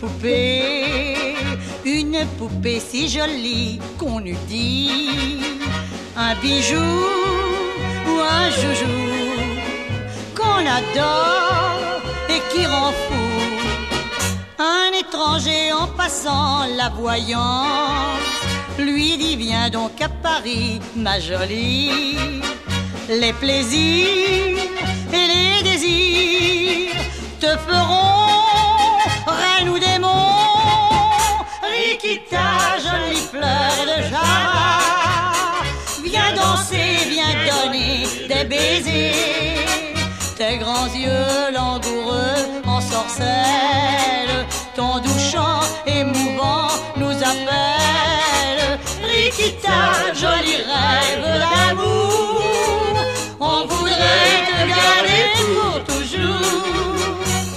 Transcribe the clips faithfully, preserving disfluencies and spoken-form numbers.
poupée, une poupée si jolie qu'on eût dit un bijou ou un joujou qu'on adore et qui rend fou. Un étranger en passant la voyant lui dit viens donc à Paris ma jolie. Les plaisirs et les désirs te feront reine ou démon. Rikita, jolie fleur de Java, viens danser, viens donner des baisers. Tes grands yeux langoureux en sorcellent, ton doux chant émouvant nous appelle. Rikita, joli rêve d'amour, on voudrait te garder pour toujours.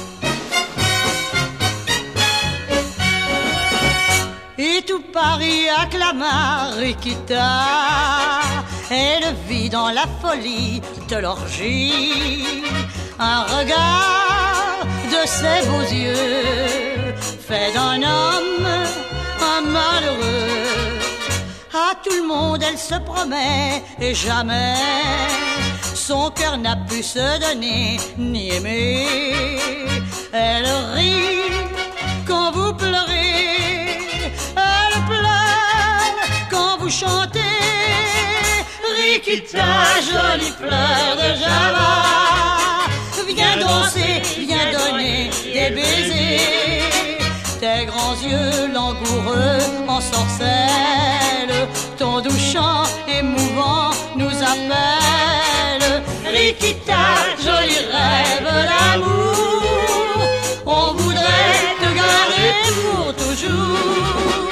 Et tout Paris acclama Rikita, elle vit dans la folie de l'orgie un regard de ses beaux yeux fait d'un homme un malheureux. À tout le monde elle se promet et jamais son cœur n'a pu se donner ni aimer. Elle rit quand vous pleurez, elle pleure quand vous chantez. Rikita, jolie fleur de Java, viens danser, viens donner des baisers. Tes grands yeux langoureux en sorcellent, ton doux chant émouvant nous appelle. Rikita, joli rêve d'amour, on voudrait te garder pour toujours.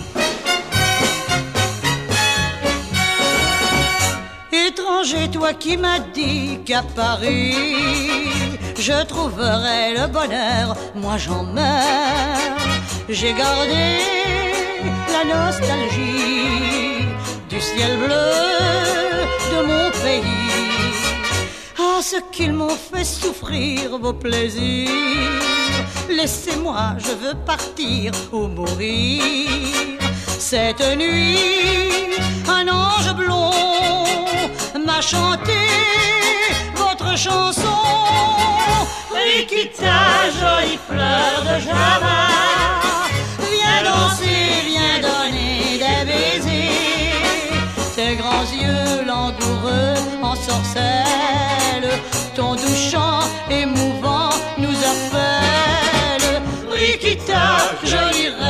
Étranger, toi qui m'as dit qu'à Paris je trouverais le bonheur, moi j'en meurs. J'ai gardé la nostalgie du ciel bleu de mon pays. Ah, ce qu'ils m'ont fait souffrir, vos plaisirs. Laissez-moi, je veux partir ou mourir. Cette nuit, un ange blond m'a chanté votre chanson. Rikita, jolie fleur de Java, viens danser, viens donner des baisers. Tes grands yeux langoureux en sorcellent, ton doux chant émouvant nous appelle. Rikita, jolie